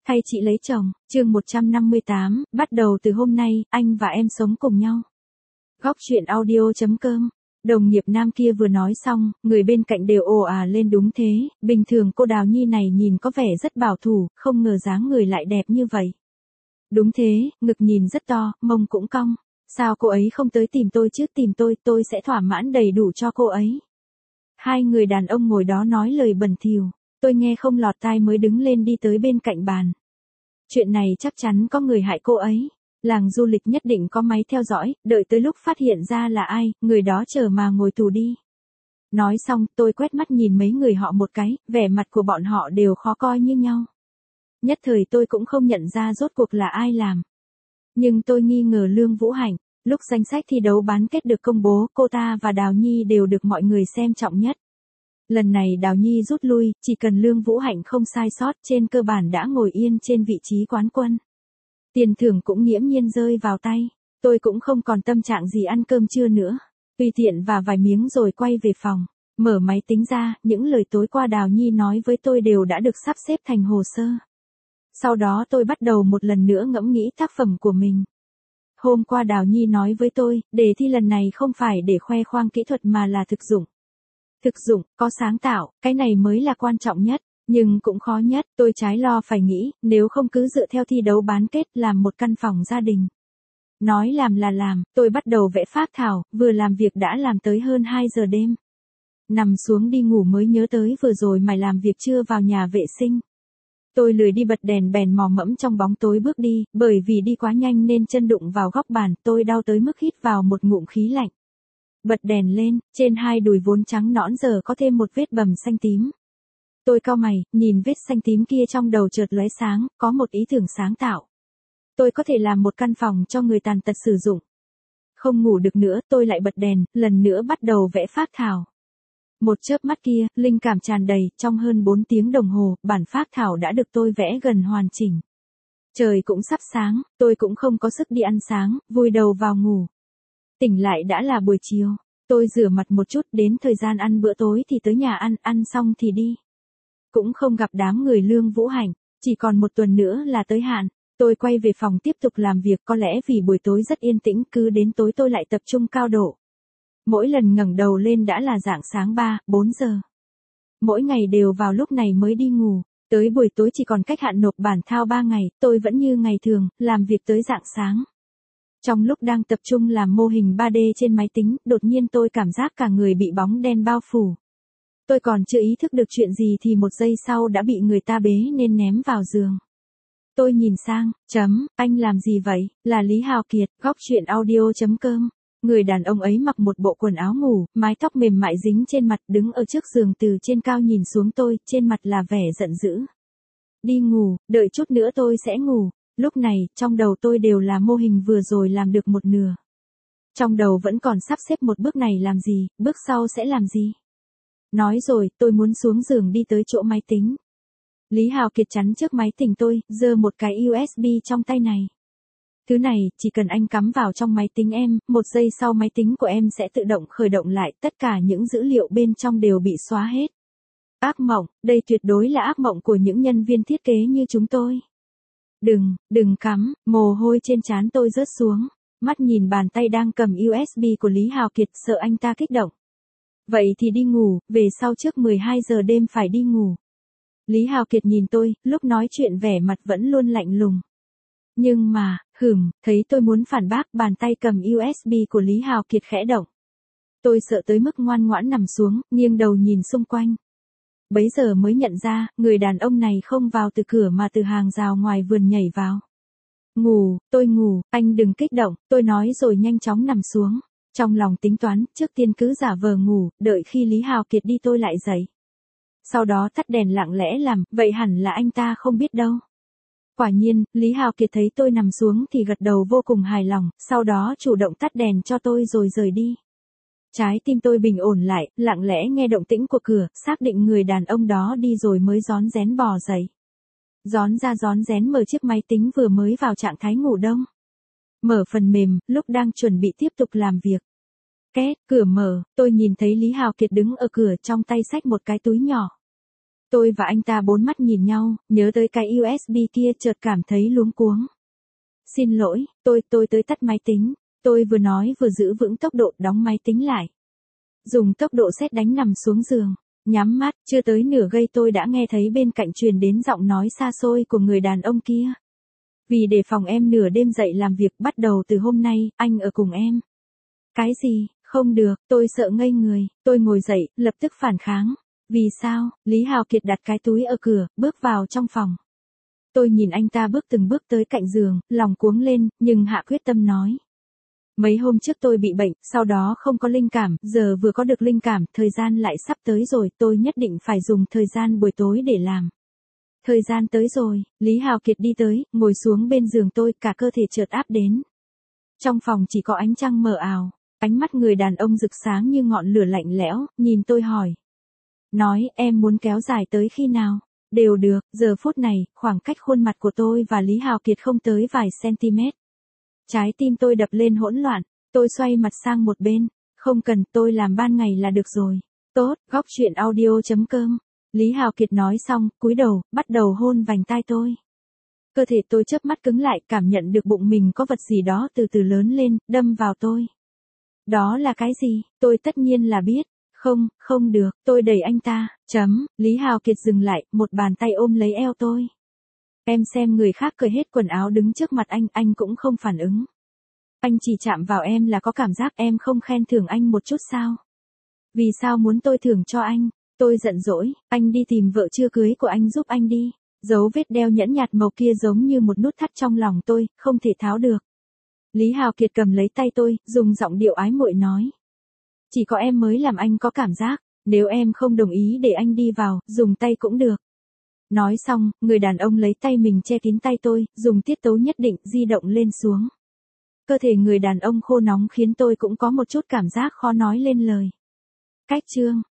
Thay chị lấy chồng, chương 158, bắt đầu từ hôm nay, anh và em sống cùng nhau. Góc chuyện audio.com. Đồng nghiệp nam kia vừa nói xong, người bên cạnh đều ồ ả lên. Đúng thế, bình thường cô Đào Nhi này nhìn có vẻ rất bảo thủ, không ngờ dáng người lại đẹp như vậy. Đúng thế, ngực nhìn rất to, mông cũng cong. Sao cô ấy không tới tìm tôi chứ? Tìm tôi sẽ thỏa mãn đầy đủ cho cô ấy. Hai người đàn ông ngồi đó nói lời bẩn thỉu. Tôi nghe không lọt tai mới đứng lên đi tới bên cạnh bàn. Chuyện này chắc chắn có người hại cô ấy. Làng du lịch nhất định có máy theo dõi, đợi tới lúc phát hiện ra là ai, người đó chờ mà ngồi tù đi. Nói xong, tôi quét mắt nhìn mấy người họ một cái, vẻ mặt của bọn họ đều khó coi như nhau. Nhất thời tôi cũng không nhận ra rốt cuộc là ai làm. Nhưng tôi nghi ngờ Lương Vũ Hạnh. Lúc danh sách thi đấu bán kết được công bố, cô ta và Đào Nhi đều được mọi người xem trọng nhất. Lần này Đào Nhi rút lui, chỉ cần Lương Vũ Hạnh không sai sót, trên cơ bản đã ngồi yên trên vị trí quán quân. Tiền thưởng cũng nghiễm nhiên rơi vào tay. Tôi cũng không còn tâm trạng gì ăn cơm trưa nữa. Tùy tiện và vài miếng rồi quay về phòng. Mở máy tính ra, những lời tối qua Đào Nhi nói với tôi đều đã được sắp xếp thành hồ sơ. Sau đó tôi bắt đầu một lần nữa ngẫm nghĩ tác phẩm của mình. Hôm qua Đào Nhi nói với tôi, đề thi lần này không phải để khoe khoang kỹ thuật mà là thực dụng. Thực dụng, có sáng tạo, cái này mới là quan trọng nhất, nhưng cũng khó nhất. Tôi trái lo phải nghĩ, nếu không cứ dựa theo thi đấu bán kết làm một căn phòng gia đình. Nói làm là làm, tôi bắt đầu vẽ phác thảo, vừa làm việc đã làm tới hơn 2 giờ đêm. Nằm xuống đi ngủ mới nhớ tới vừa rồi mày làm việc trưa vào nhà vệ sinh. Tôi lười đi bật đèn bèn mò mẫm trong bóng tối bước đi, bởi vì đi quá nhanh nên chân đụng vào góc bàn, tôi đau tới mức hít vào một ngụm khí lạnh. Bật đèn lên, trên hai đùi vốn trắng nõn giờ có thêm một vết bầm xanh tím. Tôi cau mày, nhìn vết xanh tím kia trong đầu chợt lóe sáng, có một ý tưởng sáng tạo. Tôi có thể làm một căn phòng cho người tàn tật sử dụng. Không ngủ được nữa, tôi lại bật đèn, lần nữa bắt đầu vẽ phác thảo. Một chớp mắt kia, linh cảm tràn đầy, trong hơn 4 tiếng đồng hồ, bản phác thảo đã được tôi vẽ gần hoàn chỉnh. Trời cũng sắp sáng, tôi cũng không có sức đi ăn sáng, vùi đầu vào ngủ. Tỉnh lại đã là buổi chiều, tôi rửa mặt một chút, đến thời gian ăn bữa tối thì tới nhà ăn xong thì đi. Cũng không gặp đám người Lương Vũ Hạnh, chỉ còn một tuần nữa là tới hạn. Tôi quay về phòng tiếp tục làm việc, có lẽ vì buổi tối rất yên tĩnh, cứ đến tối tôi lại tập trung cao độ. Mỗi lần ngẩng đầu lên đã là rạng sáng 3-4 giờ. Mỗi ngày đều vào lúc này mới đi ngủ, tới buổi tối chỉ còn cách hạn nộp bản thao 3 ngày, tôi vẫn như ngày thường, làm việc tới rạng sáng. Trong lúc đang tập trung làm mô hình 3D trên máy tính, đột nhiên tôi cảm giác cả người bị bóng đen bao phủ. Tôi còn chưa ý thức được chuyện gì thì một giây sau đã bị người ta bế nên ném vào giường. Tôi nhìn sang, anh làm gì vậy? Là Lý Hào Kiệt, góc chuyện audio.com. Người đàn ông ấy mặc một bộ quần áo ngủ, mái tóc mềm mại dính trên mặt, đứng ở trước giường từ trên cao nhìn xuống tôi, trên mặt là vẻ giận dữ. Đi ngủ, đợi chút nữa tôi sẽ ngủ. Lúc này, trong đầu tôi đều là mô hình vừa rồi làm được một nửa. Trong đầu vẫn còn sắp xếp một bước này làm gì, bước sau sẽ làm gì. Nói rồi, tôi muốn xuống giường đi tới chỗ máy tính. Lý Hào Kiệt chắn trước máy tính tôi, giơ một cái USB trong tay này. Thứ này, chỉ cần anh cắm vào trong máy tính em, một giây sau máy tính của em sẽ tự động khởi động lại, tất cả những dữ liệu bên trong đều bị xóa hết. Ác mộng, đây tuyệt đối là ác mộng của những nhân viên thiết kế như chúng tôi. Đừng cắm, mồ hôi trên trán tôi rớt xuống, mắt nhìn bàn tay đang cầm USB của Lý Hào Kiệt, sợ anh ta kích động. Vậy thì đi ngủ, về sau trước 12 giờ đêm phải đi ngủ. Lý Hào Kiệt nhìn tôi, lúc nói chuyện vẻ mặt vẫn luôn lạnh lùng. Nhưng mà, thấy tôi muốn phản bác, bàn tay cầm USB của Lý Hào Kiệt khẽ động. Tôi sợ tới mức ngoan ngoãn nằm xuống, nghiêng đầu nhìn xung quanh. Bấy giờ mới nhận ra, người đàn ông này không vào từ cửa mà từ hàng rào ngoài vườn nhảy vào. Tôi ngủ, anh đừng kích động, tôi nói rồi nhanh chóng nằm xuống. Trong lòng tính toán, trước tiên cứ giả vờ ngủ, đợi khi Lý Hào Kiệt đi tôi lại dậy. Sau đó tắt đèn lặng lẽ làm, vậy hẳn là anh ta không biết đâu. Quả nhiên, Lý Hào Kiệt thấy tôi nằm xuống thì gật đầu vô cùng hài lòng, sau đó chủ động tắt đèn cho tôi rồi rời đi. Trái tim tôi bình ổn lại, lặng lẽ nghe động tĩnh của cửa, xác định người đàn ông đó đi rồi mới rón rén bò dậy. Rón ra rón rén mở chiếc máy tính vừa mới vào trạng thái ngủ đông. Mở phần mềm, lúc đang chuẩn bị tiếp tục làm việc. Két, cửa mở, tôi nhìn thấy Lý Hào Kiệt đứng ở cửa trong tay xách một cái túi nhỏ. Tôi và anh ta bốn mắt nhìn nhau, nhớ tới cái USB kia chợt cảm thấy luống cuống. Xin lỗi, tôi tới tắt máy tính. Tôi vừa nói vừa giữ vững tốc độ đóng máy tính lại. Dùng tốc độ sét đánh nằm xuống giường. Nhắm mắt, chưa tới nửa giây tôi đã nghe thấy bên cạnh truyền đến giọng nói xa xôi của người đàn ông kia. Vì đề phòng em nửa đêm dậy làm việc, bắt đầu từ hôm nay, anh ở cùng em. Cái gì, không được, tôi sợ ngây người, tôi ngồi dậy, lập tức phản kháng. Vì sao? Lý Hào Kiệt đặt cái túi ở cửa, bước vào trong phòng. Tôi nhìn anh ta bước từng bước tới cạnh giường, lòng cuống lên, nhưng hạ quyết tâm nói. Mấy hôm trước tôi bị bệnh, sau đó không có linh cảm, giờ vừa có được linh cảm, thời gian lại sắp tới rồi, tôi nhất định phải dùng thời gian buổi tối để làm. Thời gian tới rồi, Lý Hào Kiệt đi tới, ngồi xuống bên giường tôi, cả cơ thể chợt áp đến. Trong phòng chỉ có ánh trăng mờ ảo, ánh mắt người đàn ông rực sáng như ngọn lửa lạnh lẽo, nhìn tôi hỏi. Nói, em muốn kéo dài tới khi nào? Đều được, giờ phút này, khoảng cách khuôn mặt của tôi và Lý Hào Kiệt không tới vài cm. Trái tim tôi đập lên hỗn loạn, tôi xoay mặt sang một bên, không cần, tôi làm ban ngày là được rồi. Tốt, góc chuyện audio.com. Lý Hào Kiệt nói xong, cúi đầu, bắt đầu hôn vành tai tôi. Cơ thể tôi chớp mắt cứng lại, cảm nhận được bụng mình có vật gì đó từ từ lớn lên, đâm vào tôi. Đó là cái gì? Tôi tất nhiên là biết. Không được, tôi đẩy anh ta, Lý Hào Kiệt dừng lại, một bàn tay ôm lấy eo tôi. Em xem người khác cởi hết quần áo đứng trước mặt anh cũng không phản ứng. Anh chỉ chạm vào em là có cảm giác, em không khen thưởng anh một chút sao? Vì sao muốn tôi thưởng cho anh? Tôi giận dỗi, anh đi tìm vợ chưa cưới của anh giúp anh đi. Dấu vết đeo nhẫn nhạt màu kia giống như một nút thắt trong lòng tôi, không thể tháo được. Lý Hào Kiệt cầm lấy tay tôi, dùng giọng điệu ái muội nói. Chỉ có em mới làm anh có cảm giác, nếu em không đồng ý để anh đi vào, dùng tay cũng được. Nói xong, người đàn ông lấy tay mình che kín tay tôi, dùng tiết tấu nhất định di động lên xuống. Cơ thể người đàn ông khô nóng khiến tôi cũng có một chút cảm giác khó nói lên lời. Cách chương